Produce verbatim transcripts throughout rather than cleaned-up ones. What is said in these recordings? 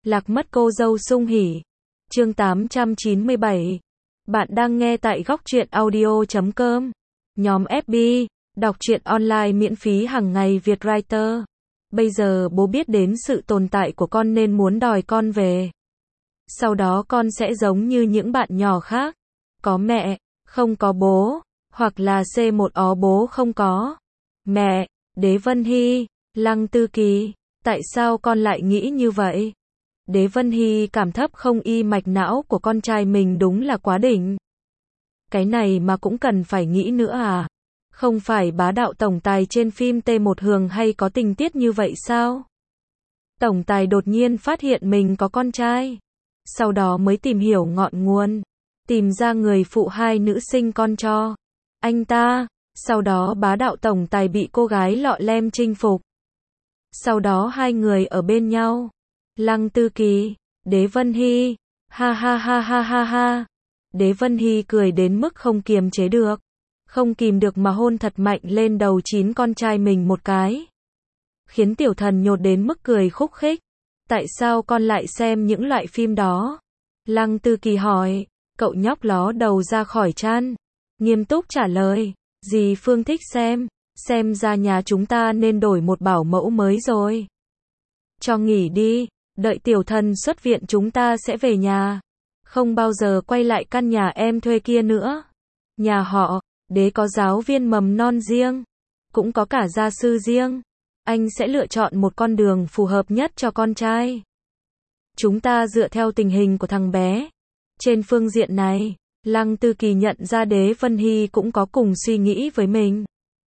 Lạc mất cô dâu sung hỉ. Chương tám trăm chín mươi bảy. Bạn đang nghe tại góc truyện audio chấm com. Nhóm ép bê, đọc truyện online miễn phí hàng ngày Việt Writer. Bây giờ bố biết đến sự tồn tại của con nên muốn đòi con về. Sau đó con sẽ giống như những bạn nhỏ khác. Có mẹ, không có bố. Hoặc là xê một ó bố không có. Mẹ, Đế Vân Hy, Lăng Tư Kỳ, tại sao con lại nghĩ như vậy? Đế Vân Hy cảm thấp không y mạch não của con trai mình đúng là quá đỉnh. Cái này mà cũng cần phải nghĩ nữa à? Không phải bá đạo tổng tài trên phim T một Hường hay có tình tiết như vậy sao? Tổng tài đột nhiên phát hiện mình có con trai. Sau đó mới tìm hiểu ngọn nguồn. Tìm ra người phụ hai nữ sinh con cho anh ta. Sau đó bá đạo tổng tài bị cô gái lọ lem chinh phục. Sau đó hai người ở bên nhau. Lăng Tư Kỳ, Đế Vân Hy, ha ha ha ha ha ha. Đế Vân Hy cười đến mức không kiềm chế được. Không kìm được mà hôn thật mạnh lên đầu chín con trai mình một cái. Khiến tiểu thần nhột đến mức cười khúc khích. Tại sao con lại xem những loại phim đó? Lăng Tư Kỳ hỏi, cậu nhóc ló đầu ra khỏi chăn. Nghiêm túc trả lời, dì Phương thích xem, xem ra nhà chúng ta nên đổi một bảo mẫu mới rồi. Cho nghỉ đi, đợi tiểu thần xuất viện chúng ta sẽ về nhà. Không bao giờ quay lại căn nhà em thuê kia nữa. Nhà họ, Đế có giáo viên mầm non riêng, cũng có cả gia sư riêng. Anh sẽ lựa chọn một con đường phù hợp nhất cho con trai. Chúng ta dựa theo tình hình của thằng bé. Trên phương diện này, Lăng Tư Kỳ nhận ra Đế Vân Hy cũng có cùng suy nghĩ với mình.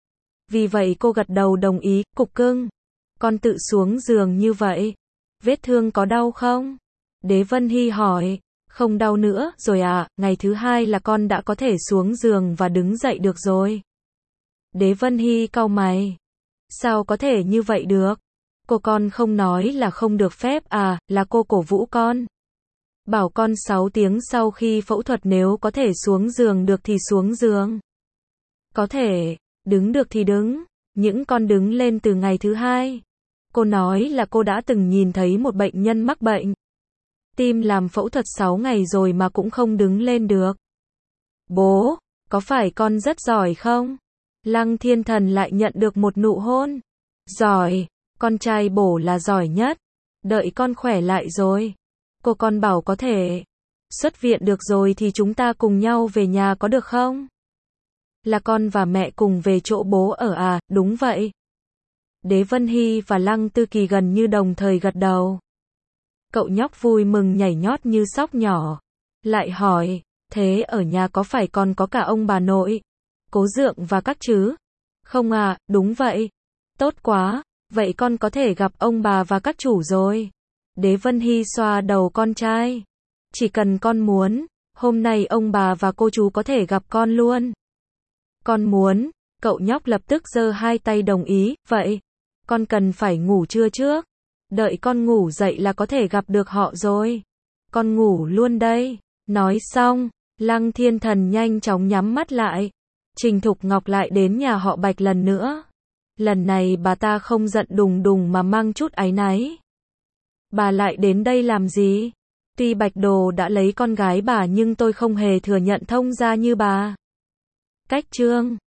Vì vậy cô gật đầu đồng ý, cục cưng. Con tự xuống giường như vậy. Vết thương có đau không? Đế Vân Hy hỏi. Không đau nữa, rồi à, ngày thứ hai là con đã có thể xuống giường và đứng dậy được rồi. Đế Vân Hy cau mày. Sao có thể như vậy được? Cô con không nói là không được phép à, là cô cổ vũ con. Bảo con sáu tiếng sau khi phẫu thuật nếu có thể xuống giường được thì xuống giường. Có thể, đứng được thì đứng, những con đứng lên từ ngày thứ hai. Cô nói là cô đã từng nhìn thấy một bệnh nhân mắc bệnh tim làm phẫu thuật sáu ngày rồi mà cũng không đứng lên được. Bố, có phải con rất giỏi không? Lăng Thiên Thần lại nhận được một nụ hôn. Giỏi, con trai bổ là giỏi nhất. Đợi con khỏe lại rồi. Cô con bảo có thể xuất viện được rồi thì chúng ta cùng nhau về nhà có được không? Là con và mẹ cùng về chỗ bố ở à, đúng vậy. Đế Vân Hy và Lăng Tư Kỳ gần như đồng thời gật đầu. Cậu nhóc vui mừng nhảy nhót như sóc nhỏ. Lại hỏi, thế ở nhà có phải còn có cả ông bà nội, cố dượng và các chứ? Không à, đúng vậy. Tốt quá, vậy con có thể gặp ông bà và các chủ rồi. Đế Vân Hy xoa đầu con trai. Chỉ cần con muốn, hôm nay ông bà và cô chú có thể gặp con luôn. Con muốn, cậu nhóc lập tức giơ hai tay đồng ý, vậy, con cần phải ngủ trưa trước. Đợi con ngủ dậy là có thể gặp được họ rồi. Con ngủ luôn đây. Nói xong, Lăng Thiên Thần nhanh chóng nhắm mắt lại. Trình Thục Ngọc lại đến nhà họ Bạch lần nữa. Lần này bà ta không giận đùng đùng mà mang chút áy náy. Bà lại đến đây làm gì? Tuy Bạch Đồ đã lấy con gái bà nhưng tôi không hề thừa nhận thông gia như bà. Cách chương